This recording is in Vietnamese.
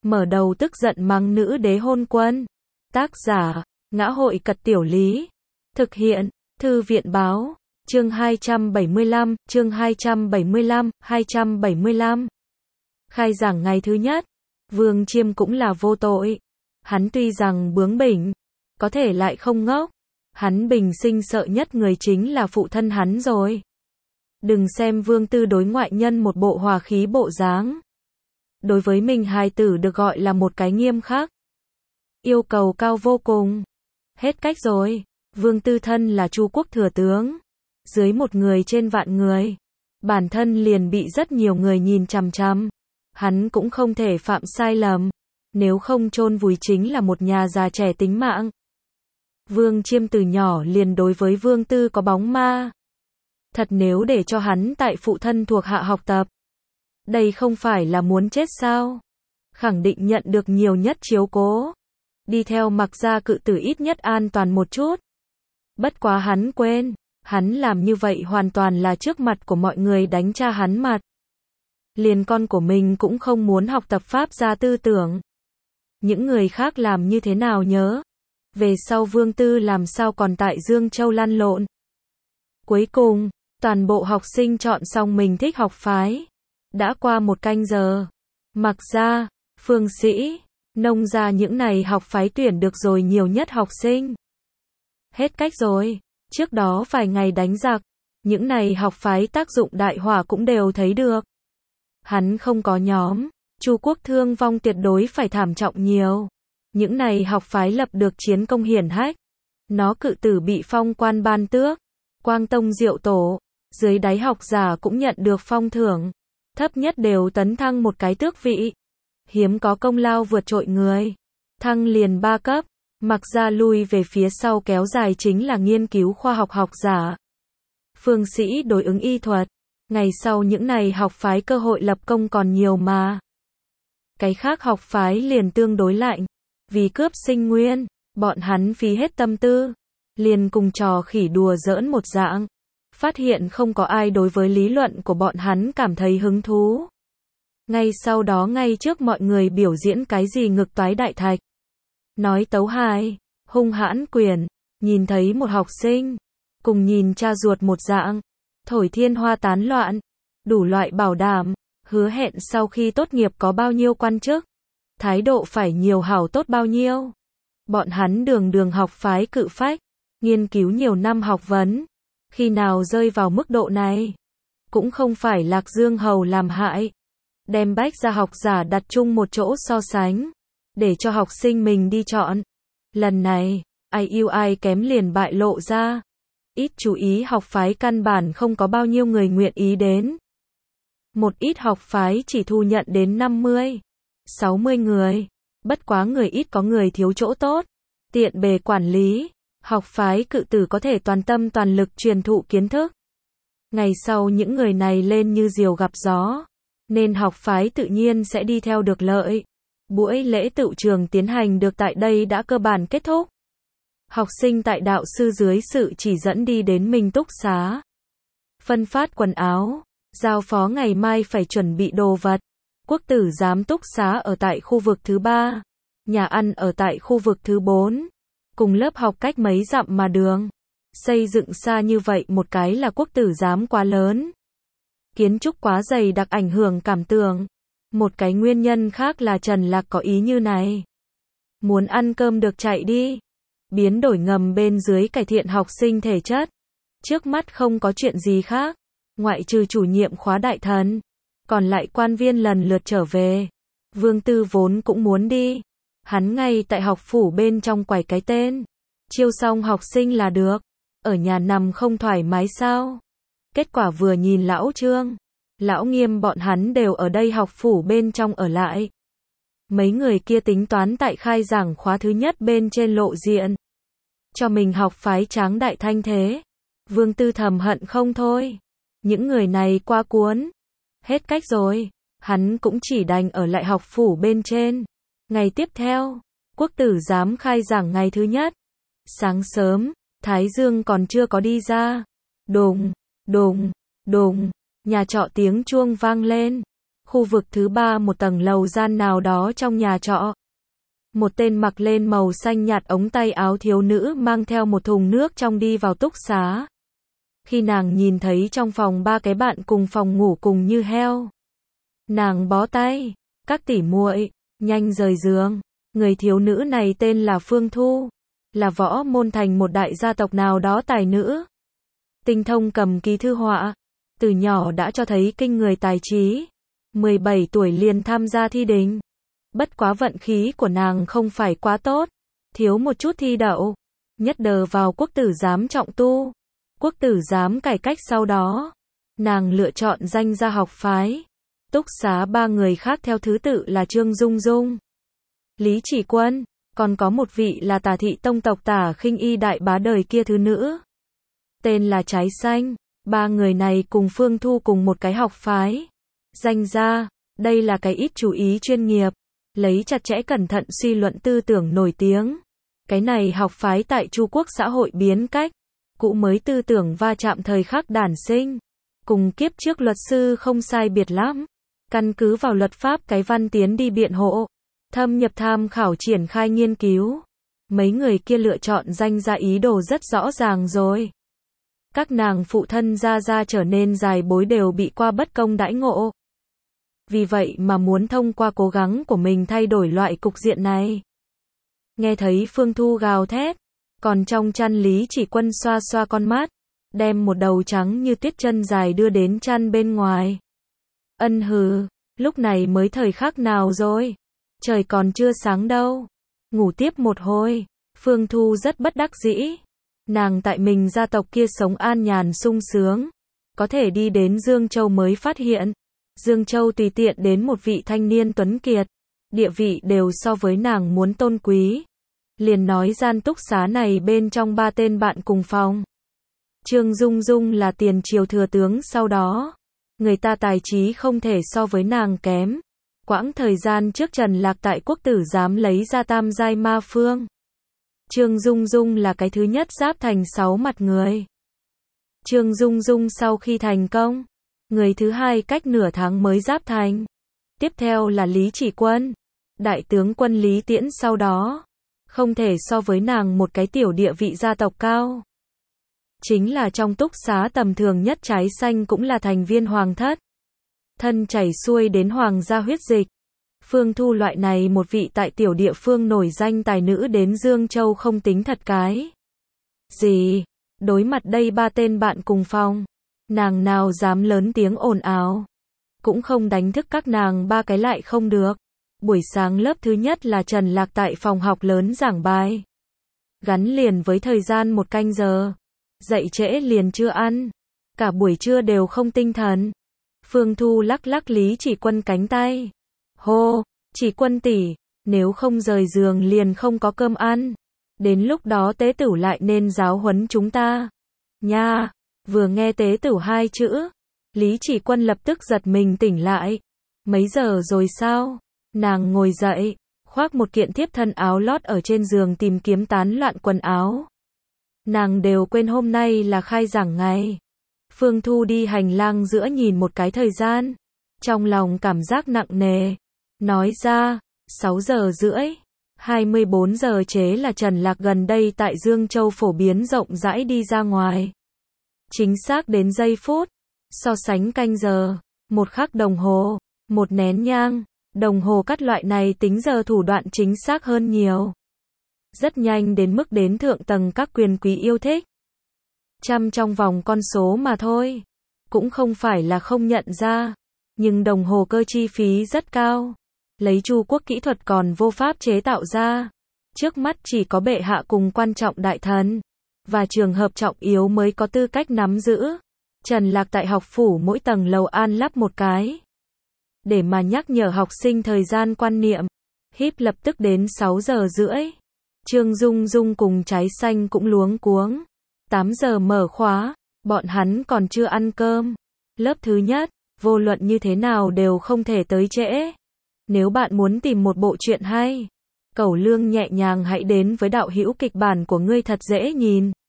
mở đầu tức giận mắng nữ đế hôn quân. Tác giả, Ngã hội Cật Tiểu Lý. Thực hiện, Thư viện Báo. Chương 275, chương 275. Khai giảng ngày thứ nhất, Vương Chiêm cũng là vô tội. Hắn tuy rằng bướng bỉnh, có thể lại không ngốc. Hắn bình sinh sợ nhất người chính là phụ thân hắn rồi. Đừng xem Vương Tư đối ngoại nhân một bộ hòa khí bộ dáng. Đối với mình hài tử được gọi là một cái nghiêm khắc. Yêu cầu cao vô cùng. Hết cách rồi, Vương Tư thân là Chu quốc thừa tướng. Dưới một người trên vạn người. Bản thân liền bị rất nhiều người nhìn chằm chằm. Hắn cũng không thể phạm sai lầm. Nếu không chôn vùi chính là một nhà già trẻ tính mạng. Vương Chiêm từ nhỏ liền đối với Vương Tư có bóng ma. Thật nếu để cho hắn tại phụ thân thuộc hạ học tập. Đây không phải là muốn chết sao? Khẳng định nhận được nhiều nhất chiếu cố. Đi theo Mặc gia cự tử ít nhất an toàn một chút. Bất quá hắn quên, hắn làm như vậy hoàn toàn là trước mặt của mọi người đánh cha hắn mặt. Liền con của mình cũng không muốn học tập pháp gia tư tưởng. Những người khác làm như thế nào nhớ? Về sau Vương Tư làm sao còn tại Dương Châu lăn lộn? Cuối cùng, toàn bộ học sinh chọn xong mình thích học phái. Đã qua một canh giờ. Mặc gia, Phương Sĩ, Nông gia những này học phái tuyển được rồi nhiều nhất học sinh. Hết cách rồi. Trước đó vài ngày đánh giặc, những này học phái tác dụng đại hỏa cũng đều thấy được. Hắn không có nhóm, Chu quốc thương vong tuyệt đối phải thảm trọng nhiều. Những này học phái lập được chiến công hiển hách. Nó cự tử bị phong quan ban tước, Quang Tông Diệu Tổ, dưới đáy học giả cũng nhận được phong thưởng. Thấp nhất đều tấn thăng một cái tước vị. Hiếm có công lao vượt trội người. Thăng liền 3 cấp. Mặc gia lui về phía sau kéo dài chính là nghiên cứu khoa học học giả. Phương Sĩ đối ứng y thuật. Ngày sau những này học phái cơ hội lập công còn nhiều mà. Cái khác học phái liền tương đối lạnh. Vì cướp sinh nguyên, bọn hắn phí hết tâm tư. Liền cùng trò khỉ đùa giỡn một dạng. Phát hiện không có ai đối với lý luận của bọn hắn cảm thấy hứng thú. Ngay sau đó ngay trước mọi người biểu diễn cái gì ngực toái đại thạch. Nói tấu hài, hung hãn quyền, nhìn thấy một học sinh, cùng nhìn cha ruột một dạng, thổi thiên hoa tán loạn, đủ loại bảo đảm, hứa hẹn sau khi tốt nghiệp có bao nhiêu quan chức, thái độ phải nhiều hảo tốt bao nhiêu. Bọn hắn đường học phái cự phách, nghiên cứu nhiều năm học vấn, khi nào rơi vào mức độ này, cũng không phải Lạc Dương Hầu làm hại, đem bách gia học giả đặt chung một chỗ so sánh. Để cho học sinh mình đi chọn. Lần này, ai ưu ai kém liền bại lộ ra. Ít chú ý học phái căn bản không có bao nhiêu người nguyện ý đến. Một ít học phái chỉ thu nhận đến 50, 60 người. Bất quá người ít có người thiếu chỗ tốt. Tiện bề quản lý. Học phái cự tử có thể toàn tâm toàn lực truyền thụ kiến thức. Ngày sau những người này lên như diều gặp gió. Nên học phái tự nhiên sẽ đi theo được lợi. Buổi lễ tựu trường tiến hành được tại đây đã cơ bản kết thúc. Học sinh tại đạo sư dưới sự chỉ dẫn đi đến Minh Túc Xá. Phân phát quần áo, giao phó ngày mai phải chuẩn bị đồ vật. Quốc tử giám Túc Xá ở tại khu vực thứ 3, nhà ăn ở tại khu vực thứ 4. Cùng lớp học cách mấy dặm mà đường. Xây dựng xa như vậy một cái là quốc tử giám quá lớn. Kiến trúc quá dày đặc ảnh hưởng cảm tưởng. Một cái nguyên nhân khác là Trần Lạc có ý như này. Muốn ăn cơm được chạy đi. Biến đổi ngầm bên dưới cải thiện học sinh thể chất. Trước mắt không có chuyện gì khác. Ngoại trừ chủ nhiệm khóa đại thần. Còn lại quan viên lần lượt trở về. Vương Tư vốn cũng muốn đi. Hắn ngay tại học phủ bên trong quải cái tên. Chiêu xong học sinh là được. Ở nhà nằm không thoải mái sao? Kết quả vừa nhìn lão Trương. Lão Nghiêm bọn hắn đều ở đây học phủ bên trong ở lại. Mấy người kia tính toán tại khai giảng khóa thứ nhất bên trên lộ diện. Cho mình học phái tráng đại thanh thế. Vương Tư thầm hận không thôi. Những người này qua cuốn. Hết cách rồi. Hắn cũng chỉ đành ở lại học phủ bên trên. Ngày tiếp theo, quốc tử giám khai giảng ngày thứ nhất. Sáng sớm, Thái Dương còn chưa có đi ra. Đùng, đùng, đùng. Nhà trọ tiếng chuông vang lên. Khu vực thứ 3 một tầng lầu gian nào đó trong nhà trọ. Một tên mặc lên màu xanh nhạt ống tay áo thiếu nữ mang theo một thùng nước trong đi vào túc xá. Khi nàng nhìn thấy trong phòng 3 cái bạn cùng phòng ngủ cùng như heo, nàng bó tay, các tỷ muội, nhanh rời giường. Người thiếu nữ này tên là Phương Thu, là võ môn thành một đại gia tộc nào đó tài nữ. Tinh thông cầm ký thư họa, từ nhỏ đã cho thấy kinh người tài trí. 17 tuổi liền tham gia thi đình. Bất quá vận khí của nàng không phải quá tốt, thiếu một chút thi đậu, nhất đờ vào quốc tử giám trọng tu. Quốc tử giám cải cách sau đó, nàng lựa chọn danh gia học phái. Túc xá 3 người khác theo thứ tự là Trương Dung Dung, Lý Chỉ Quân, còn có một vị là Tả thị tông tộc Tả Khinh Y đại bá đời kia thứ nữ, tên là Trái Xanh. 3 người này cùng Phương Thu cùng một cái học phái. Danh gia, đây là cái ít chú ý chuyên nghiệp, lấy chặt chẽ cẩn thận suy luận tư tưởng nổi tiếng. Cái này học phái tại Chu quốc xã hội biến cách, cũ mới tư tưởng va chạm thời khắc đản sinh, cùng kiếp trước luật sư không sai biệt lắm. Căn cứ vào luật pháp cái văn tiến đi biện hộ, thâm nhập tham khảo triển khai nghiên cứu. Mấy người kia lựa chọn danh gia ý đồ rất rõ ràng rồi. Các nàng phụ thân gia trở nên dài bối đều bị qua bất công đãi ngộ. Vì vậy mà muốn thông qua cố gắng của mình thay đổi loại cục diện này. Nghe thấy Phương Thu gào thét, còn trong chăn Lý Chỉ Quân xoa xoa con mắt, đem một đầu trắng như tuyết chân dài đưa đến chăn bên ngoài. Ân hừ, lúc này mới thời khắc nào rồi? Trời còn chưa sáng đâu. Ngủ tiếp một hồi. Phương Thu rất bất đắc dĩ. Nàng tại mình gia tộc kia sống an nhàn sung sướng. Có thể đi đến Dương Châu mới phát hiện. Dương Châu tùy tiện đến một vị thanh niên tuấn kiệt. Địa vị đều so với nàng muốn tôn quý. Liền nói gian túc xá này bên trong 3 tên bạn cùng phòng. Trương Dung Dung là tiền triều thừa tướng sau đó. Người ta tài trí không thể so với nàng kém. Quãng thời gian trước Trần Lạc tại quốc tử giám lấy ra tam giai ma phương. Trương Dung Dung là cái thứ nhất giáp thành 6 mặt người. Trương Dung Dung sau khi thành công, người thứ hai cách nửa tháng mới giáp thành. Tiếp theo là Lý Chỉ Quân, đại tướng quân Lý Tiễn sau đó. Không thể so với nàng một cái tiểu địa vị gia tộc cao. Chính là trong túc xá tầm thường nhất Trái Xanh cũng là thành viên hoàng thất. Thân chảy xuôi đến hoàng gia huyết dịch. Phương Thu loại này một vị tại tiểu địa phương nổi danh tài nữ đến Dương Châu không tính thật cái gì. Đối mặt đây 3 tên bạn cùng phòng, nàng nào dám lớn tiếng ồn ào. Cũng không đánh thức các nàng 3 cái lại không được. Buổi sáng lớp thứ nhất là Trần Lạc tại phòng học lớn giảng bài. Gắn liền với thời gian 1 canh giờ. Dậy trễ liền chưa ăn. Cả buổi trưa đều không tinh thần. Phương Thu lắc lắc Lý Chỉ Quân cánh tay. Hô, Chỉ Quân tỷ, nếu không rời giường liền không có cơm ăn. Đến lúc đó tế tửu lại nên giáo huấn chúng ta. Nha, vừa nghe tế tửu 2 chữ. Lý Chỉ Quân lập tức giật mình tỉnh lại. Mấy giờ rồi sao? Nàng ngồi dậy, khoác một kiện thiếp thân áo lót ở trên giường tìm kiếm tán loạn quần áo. Nàng đều quên hôm nay là khai giảng ngày. Phương Thu đi hành lang giữa nhìn một cái thời gian. Trong lòng cảm giác nặng nề. Nói ra, 6 giờ rưỡi. 24 giờ chế là Trần Lạc gần đây tại Dương Châu phổ biến rộng rãi đi ra ngoài. Chính xác đến giây phút. So sánh canh giờ, 1 khắc đồng hồ, 1 nén nhang. Đồng hồ cắt loại này tính giờ thủ đoạn chính xác hơn nhiều. Rất nhanh đến mức đến thượng tầng các quyền quý yêu thích. Trăm trong vòng con số mà thôi. Cũng không phải là không nhận ra. Nhưng đồng hồ cơ chi phí rất cao. Lấy Chu quốc kỹ thuật còn vô pháp chế tạo ra. Trước mắt chỉ có bệ hạ cùng quan trọng đại thần. Và trường hợp trọng yếu mới có tư cách nắm giữ. Trần Lạc tại học phủ mỗi tầng lầu an lắp một cái. Để mà nhắc nhở học sinh thời gian quan niệm. Híp lập tức đến 6 giờ rưỡi. Trương Dung Dung cùng Trái Xanh cũng luống cuống. 8 giờ mở khóa, bọn hắn còn chưa ăn cơm. Lớp thứ nhất, vô luận như thế nào đều không thể tới trễ. Nếu bạn muốn tìm một bộ truyện hay, Cẩu Lương nhẹ nhàng hãy đến với đạo hữu kịch bản của ngươi thật dễ nhìn.